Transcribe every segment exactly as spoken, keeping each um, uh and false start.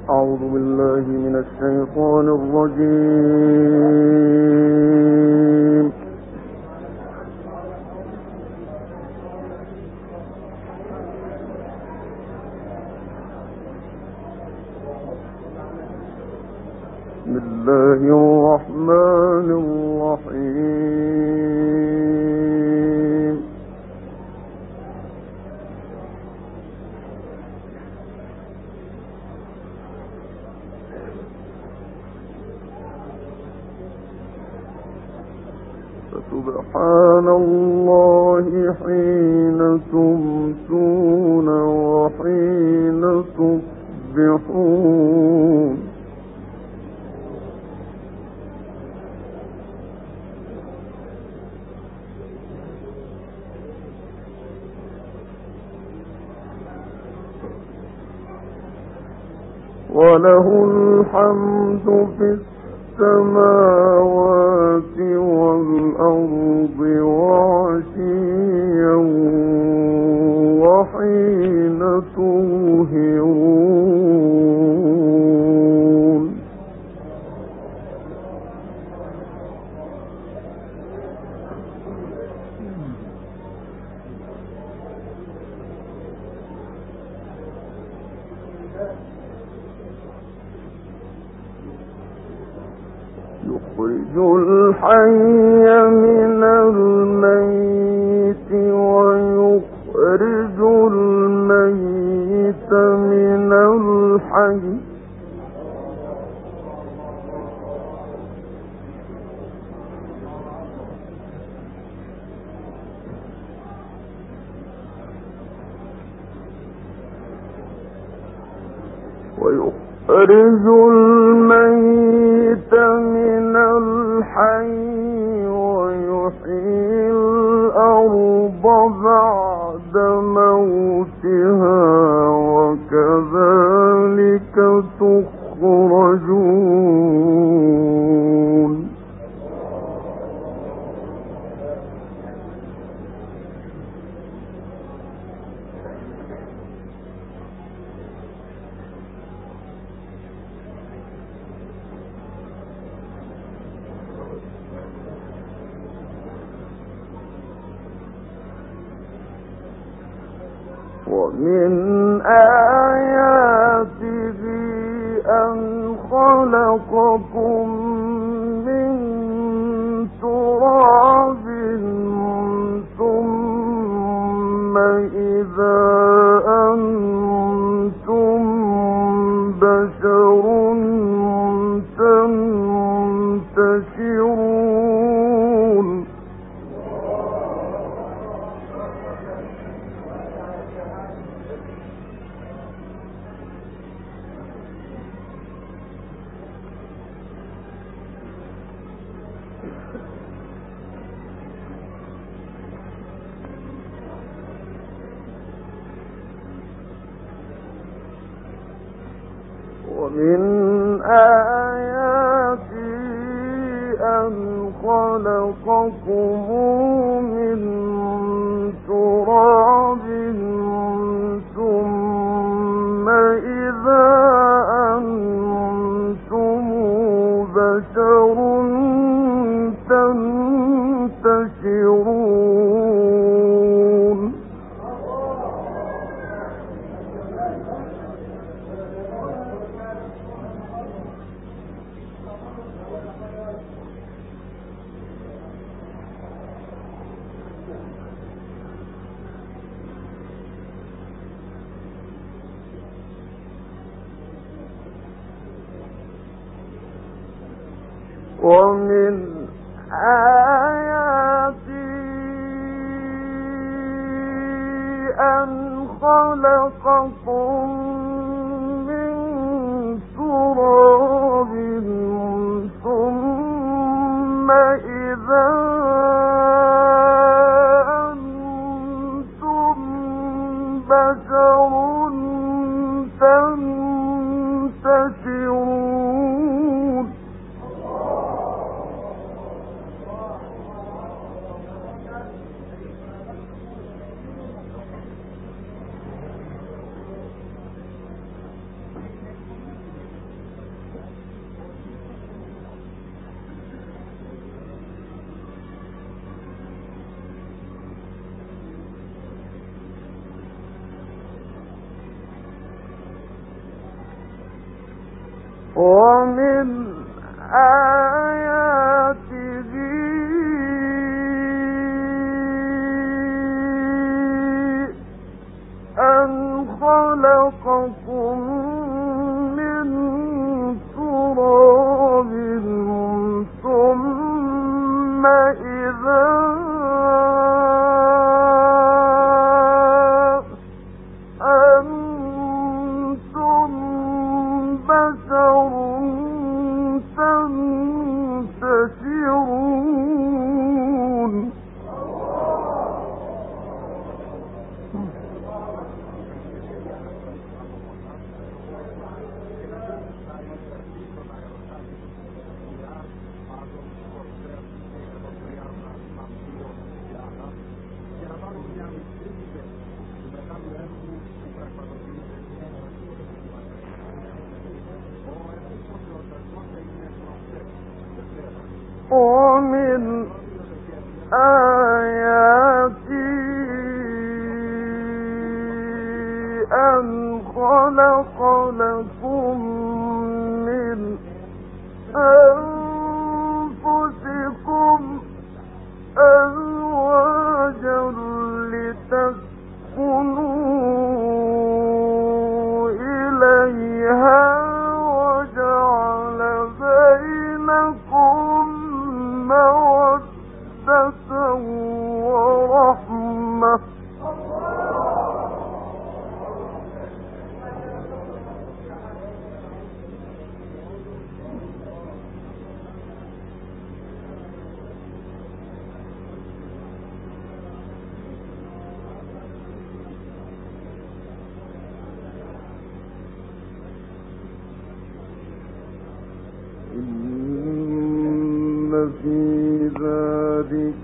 أعوذ بالله من الشيطان الرجيم. بسم الله الرحمن الرحيم. فسبحان الله حين تمسون وحين تصبحون. وله الحمد في السماوات والأرض وعشيا وحين تظهرون. يخرج الحي من الميت ويخرج الميت من الحي. ويخرج الميت من الحي ويحيي الأرض بعد موتها وكذلك تخرجون. ومن آياته أن خلقكم من تراب ثم إذا أنتم بشر تنتشرون. ومن آياته أن خلقكم من تراب ثم إذا أنتم بشر تنتشرون. ومن آياته أن خلقكم من تراب ثم إذا أنتم بشر تنتشرون. ومن آياته أن خلقكم من تراب ثم إذا أنتم بشر تنتشرون. ومن آياته أن خلق لكم من أنفسكم أزواجا لتسكنوا إليها وجعل بينكم مودة ورحمة. إن في ذلك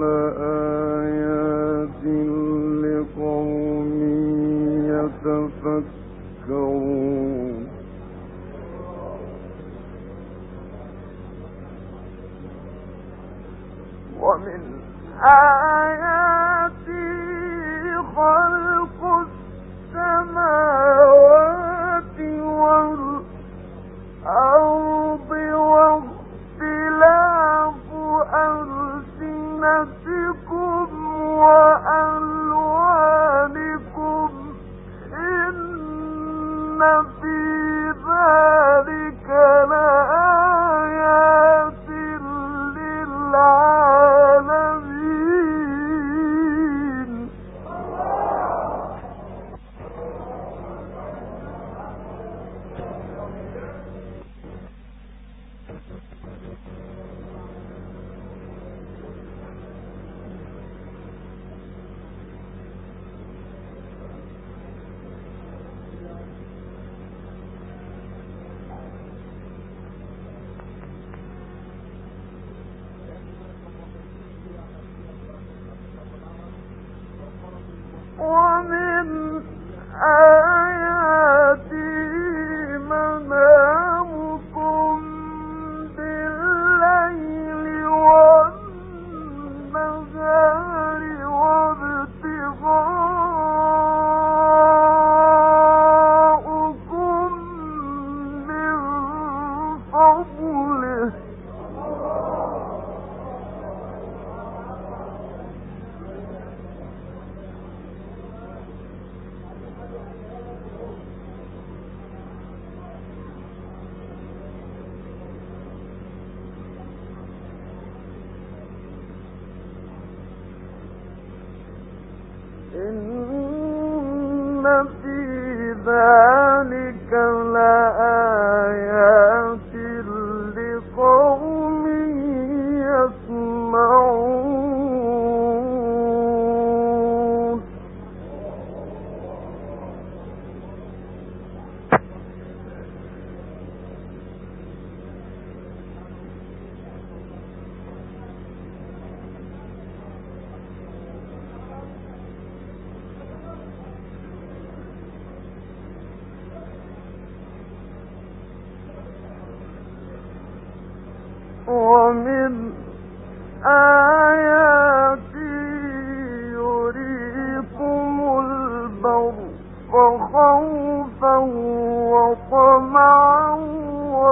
لآيات لقوم يتفكرون. ومن آياته خلق السماوات والأرض واختلاف ألسنتكم وألوانكم إن في ذلك لآيات للعالمين. ومن آياته منامكم بالليل والنهار وابتغاؤكم من فضله. إن في ذلك لآيات لقوم يسمعون. ومن آياته يريكم البرق خوفا وطمعا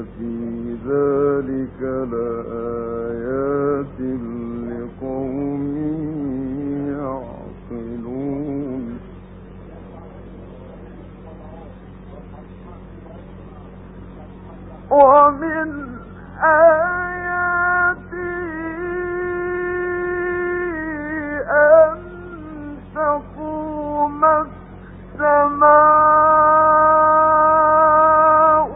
في ذلك لآيات لقوم يعقلون ومن آياته أن تقوم السماء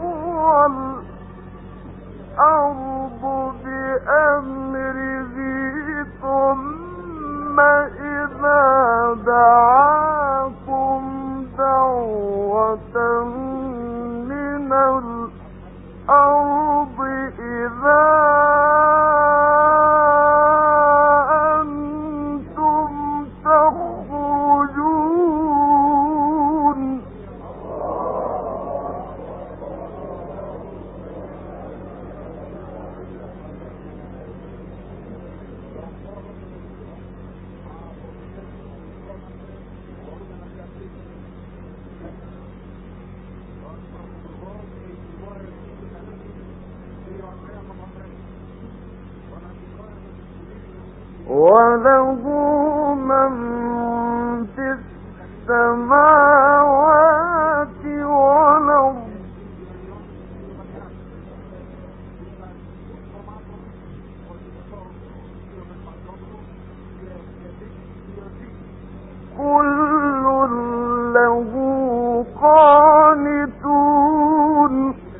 والأرض بأمره ثم إذا دعاكم دعوة من الأرض إذا أنتم تخرجون وله من في السماوات والأرض كل له قانتون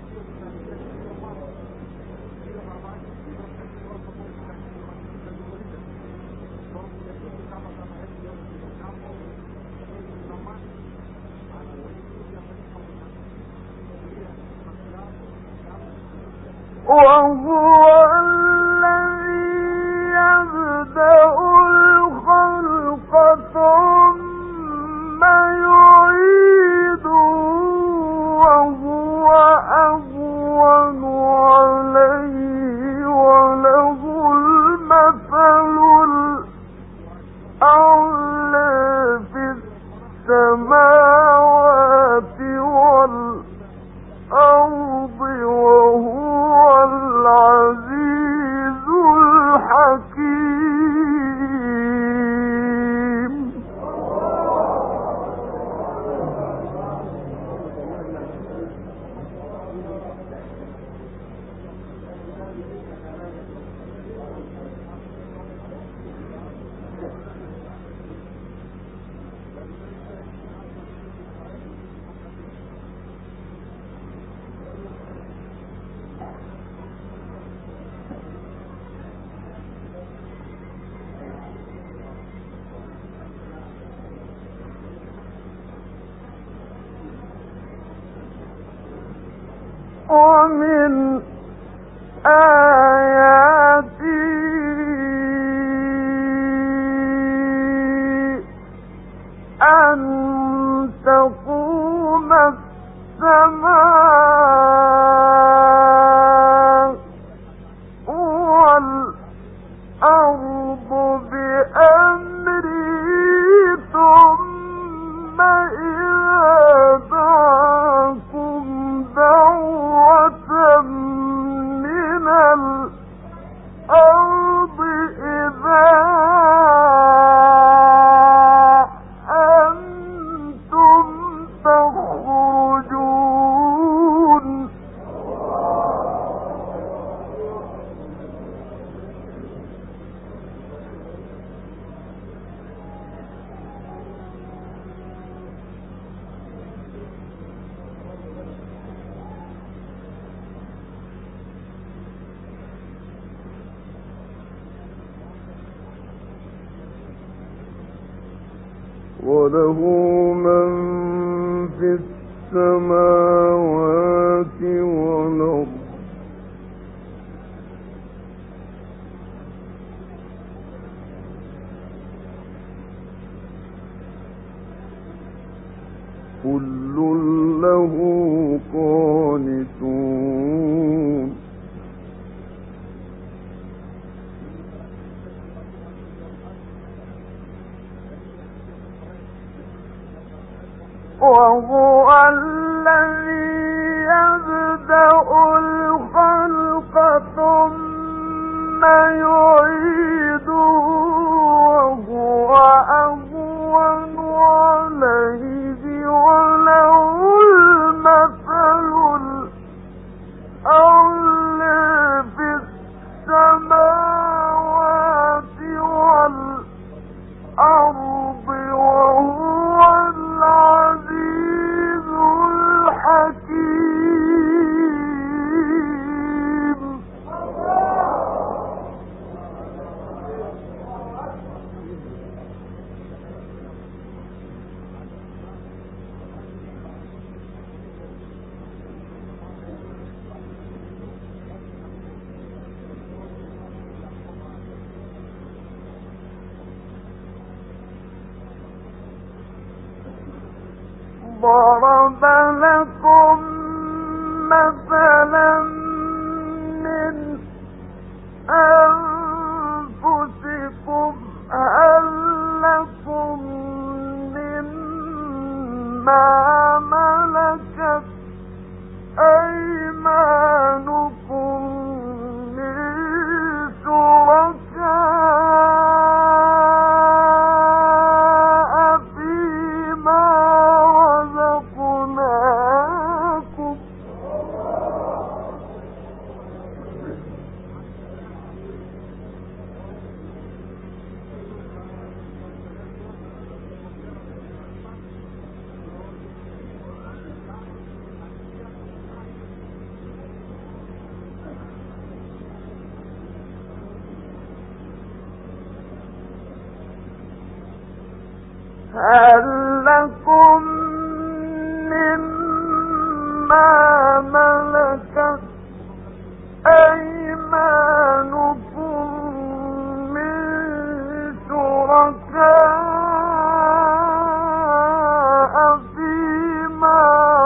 وهو الذي يبدأ الخلق ثم يعيده وهو أهون عليه وله المثل الأعلى في السماوات والأرض وهو العزيز الحكيم ومن آياته أن تقوم السماء والأرض بأمره ثم إذا دعاكم دعوة من الأرض إذا أنتم تخرجون وله من في السماوات والأرض كل له قانتون وهو الذي يبدأ الخلق ضرب لكم مثلا من أنفسكم هل لكم مما ملكت أيمانكم من شركاء فيما رزقناكم هل لكم مما ملكت أيمانكم من شركاء فيما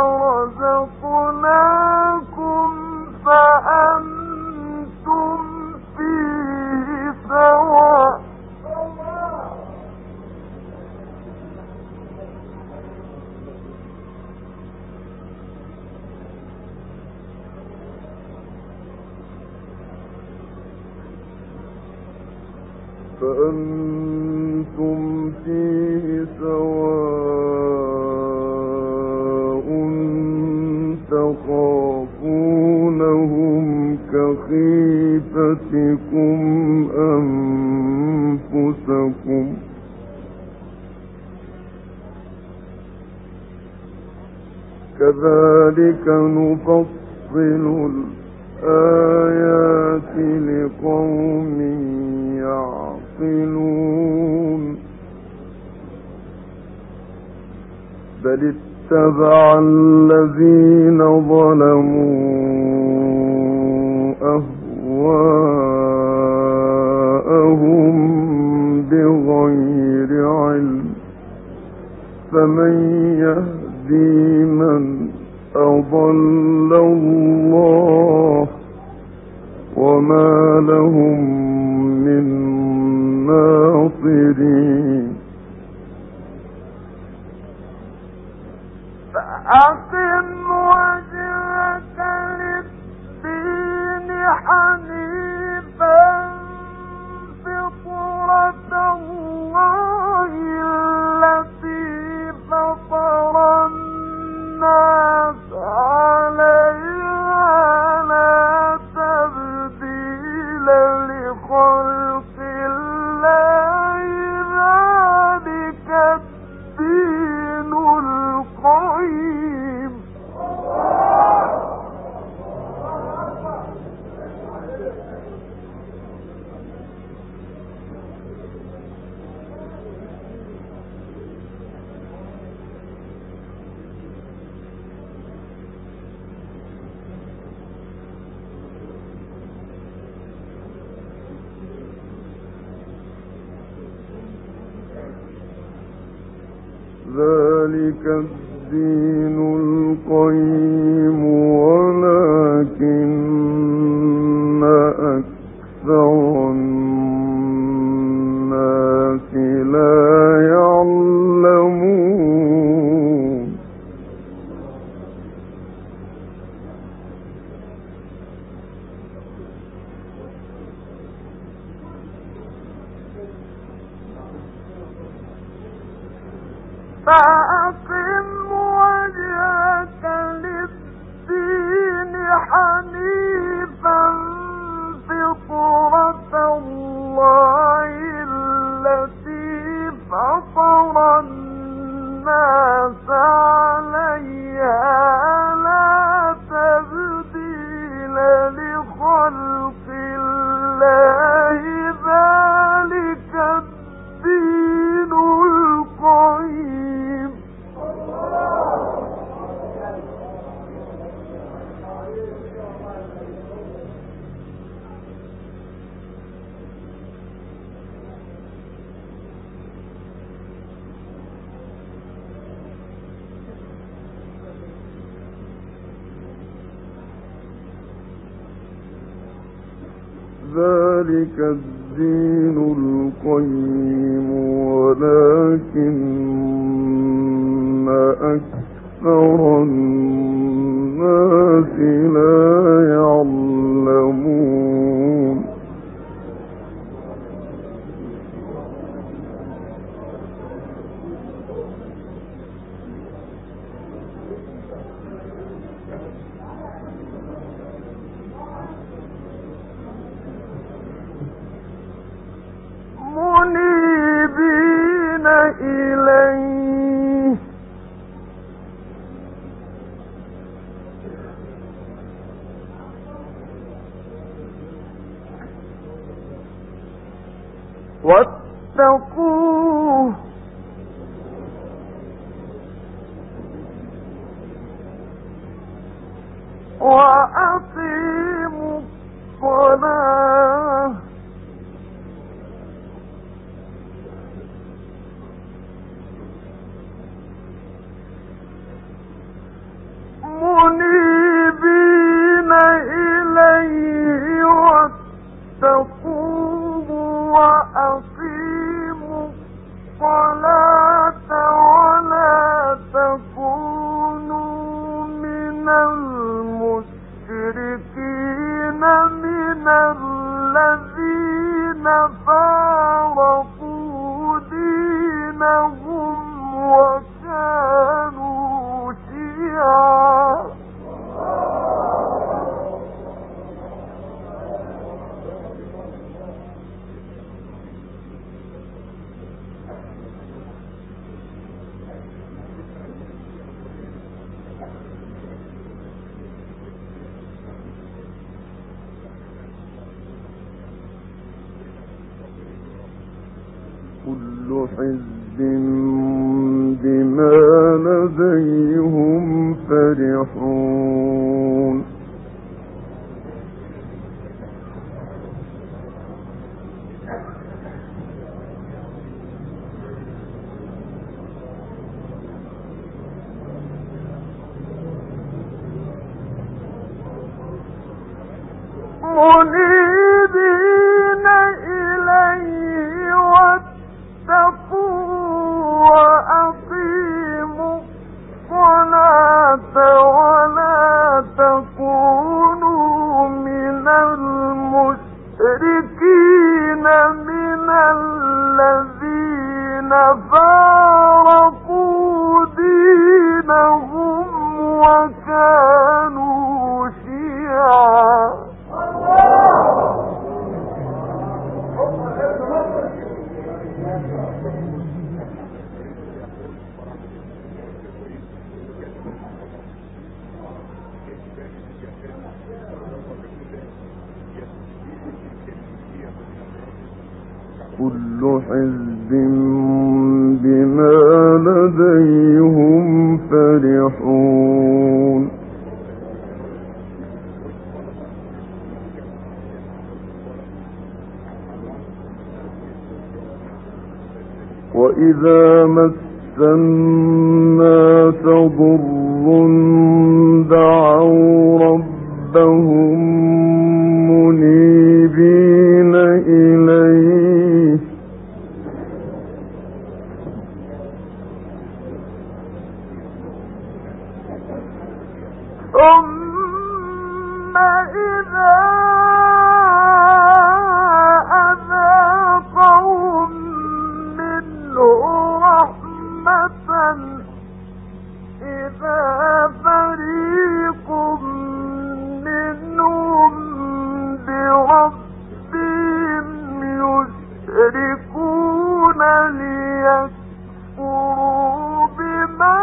رزقناكم فأنتم فيه سواء فأنتم فيه سواء تخافونهم كخيفتكم أنفسكم كذلك نفصل الآيات لقوم يعقلون بل اتبع الذين ظلموا أهواءهم بغير علم فمن يهدي من أضل الله وما لهم من ناصرين فأقم وجهك للدين حنيفا فطرة الله التي فطر الناس عليها لا تبديل لخلق الله ذلك الدين القيم ذلك الدين القيم ولكن أكثر الناس لا يعلمون فأقم وجهك للدين حنيفا فطرة الله التي فطر الناس عليها لا تبديل لخلق الله ذلك الدين القيم ذلك الدين القيم ولكن أكثر الناس لا يعلمون منيبين إليه واتقوه وأقيموا الصلاة منيبين إليه واتقوه وأقيموا الصلاة ولا تكونوا من المشركين من الذين فارقوا دينهم وكانوا شيعا كل حزب بما لديهم فرحون منيبين إليه واتقوا وأقيموا الصلاة ولا تكونوا من المشركين من الذين فارقوا دينهم وكانوا شيعا كل حزب بما لديهم فرحون وإذا مس الناس ضر دعوا ربهم منيبين إليه ثم إذا أذاقهم منه رحمة إذا فريق منهم بربهم يشركون ليكفروا بما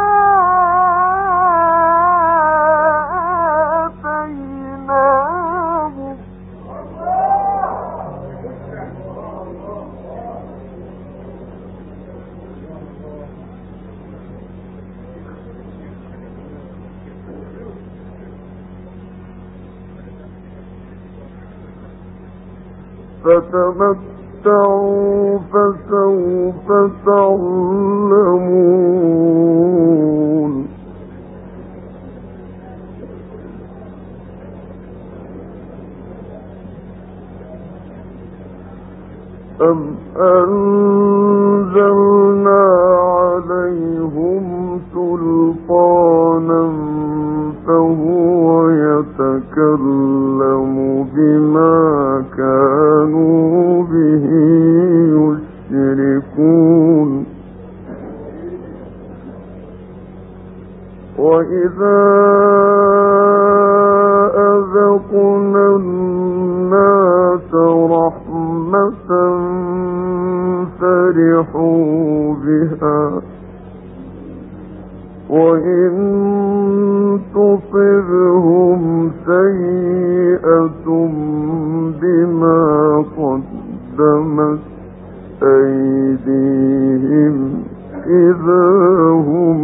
آتيناهم فتمتعوا فسوف تعلمون أم أنزلنا عليهم سلطانا فهو يتكلم بما كانوا به يشركون وإذا أذقنا الناس رحمة فرحوا بها وإن تصبهم سيئة بما قدمت أيديهم إذا هم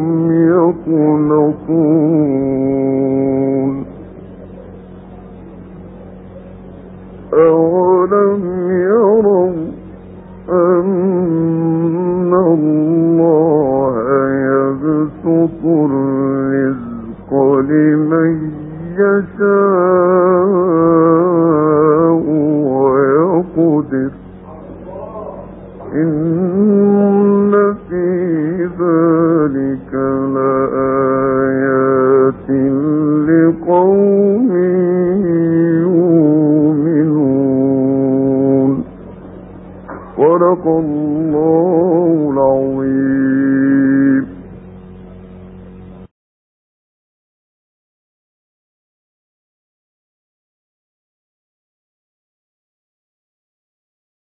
يقنطون أولم يروا أن الله يبسط الرزق لمن يشاء ويقدر إن في ذلك لآية